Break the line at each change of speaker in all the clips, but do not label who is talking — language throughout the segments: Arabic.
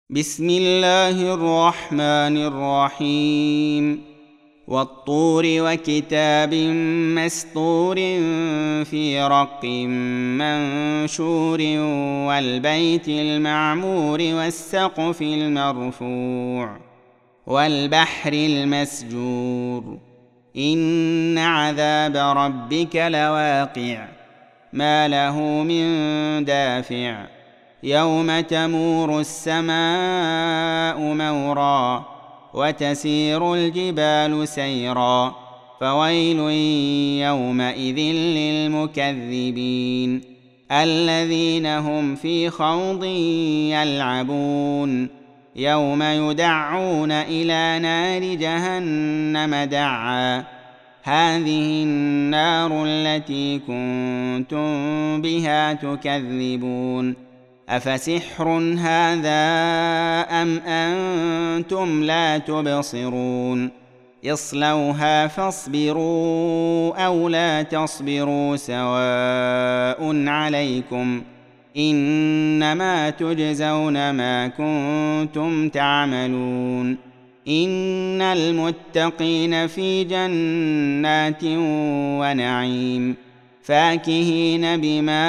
بسم الله الرحمن الرحيم والطور وكتاب مسطور في رق منشور والبيت المعمور والسقف المرفوع والبحر المسجور إن عذاب ربك لواقع ما له من دافع يوم تمور السماء مورا وتسير الجبال سيرا فويل يومئذ للمكذبين الذين هم في خوض يلعبون يوم يدعون إلى نار جهنم دعا هذه النار التي كنتم بها تكذبون أفسحر هذا أم أنتم لا تبصرون اصلوها فاصبروا أو لا تصبروا سواء عليكم إنما تجزون ما كنتم تعملون إن المتقين في جنات ونعيم فاكهين بما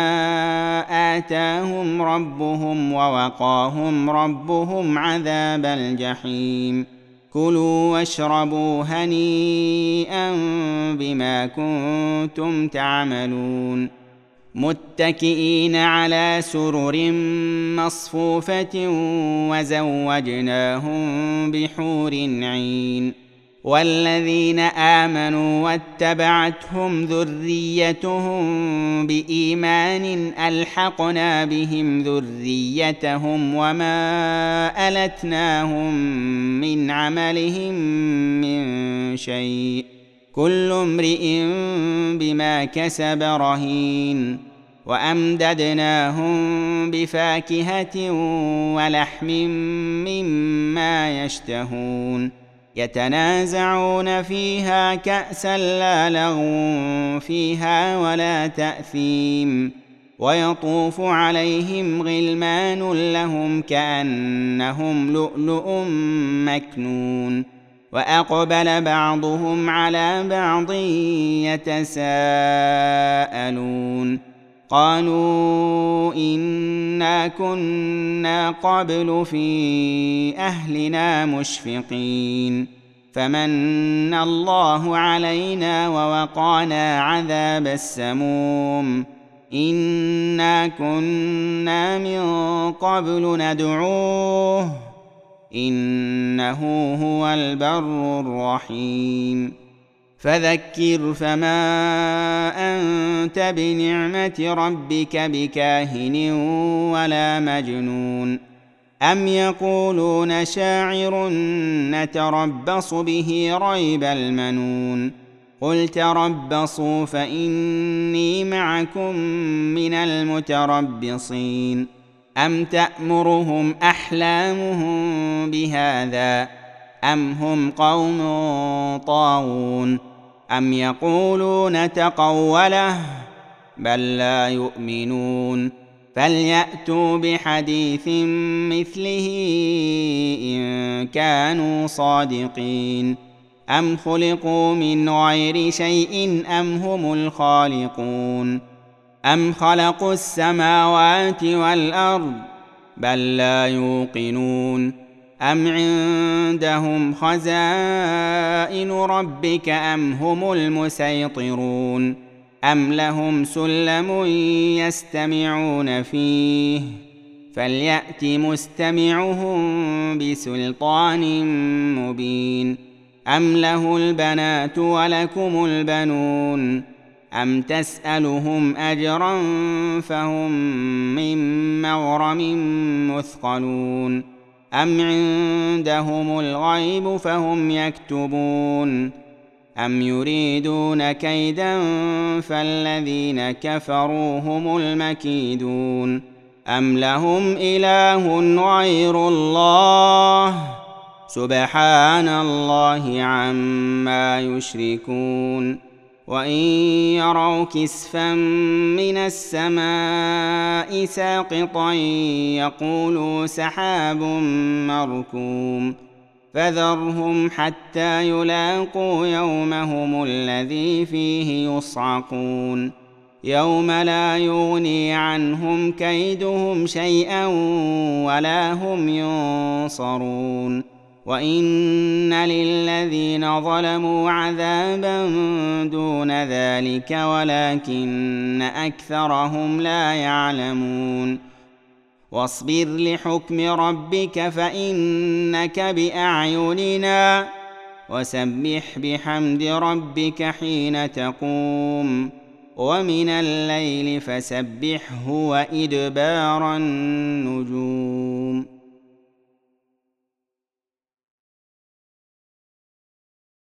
آتاهم ربهم ووقاهم ربهم عذاب الجحيم كلوا واشربوا هنيئا بما كنتم تعملون متكئين على سرر مصفوفة وزوجناهم بحور عين والذين آمنوا واتبعتهم ذريتهم بإيمان ألحقنا بهم ذريتهم وما ألتناهم من عملهم من شيء كل امرئ بما كسب رهين وأمددناهم بفاكهة ولحم مما يشتهون يتنازعون فيها كأسا لا لغو فيها ولا تأثيم ويطوف عليهم غلمان لهم كأنهم لؤلؤ مكنون وأقبل بعضهم على بعض يتساءلون قالوا إنا كنا قبل في أهلنا مشفقين فمن الله علينا ووقانا عذاب السموم إنا كنا من قبل ندعوه إنه هو البر الرحيم فذكر فما أنت بنعمة ربك بكاهن ولا مجنون أم يقولون شاعر نتربص به ريب المنون قل تربصوا فإني معكم من المتربصين أم تأمرهم أحلامهم بهذا أم هم قوم طاغون أم يقولون تقوله بل لا يؤمنون فليأتوا بحديث مثله إن كانوا صادقين أم خلقوا من غير شيء أم هم الخالقون أم خلقوا السماوات والأرض بل لا يوقنون أم عندهم خزائن ربك أم هم المسيطرون أم لهم سلم يستمعون فيه فليأت مستمعهم بسلطان مبين أم له البنات ولكم البنون أم تسألهم أجرا فهم من مغرم مثقلون أم عندهم الغيب فهم يكتبون أم يريدون كيدا فالذين كفروا هم المكيدون أم لهم إله غير الله سبحان الله عما يشركون وإن يروا كسفا من السماء ساقطا يقولوا سحاب مركوم فذرهم حتى يلاقوا يومهم الذي فيه يصعقون يوم لا يغني عنهم كيدهم شيئا ولا هم ينصرون وإن للذين ظلموا عذابا دون ذلك ولكن أكثرهم لا يعلمون واصبر لحكم ربك فإنك بأعيننا وسبح بحمد ربك حين تقوم ومن الليل فسبحه وإدبار النجوم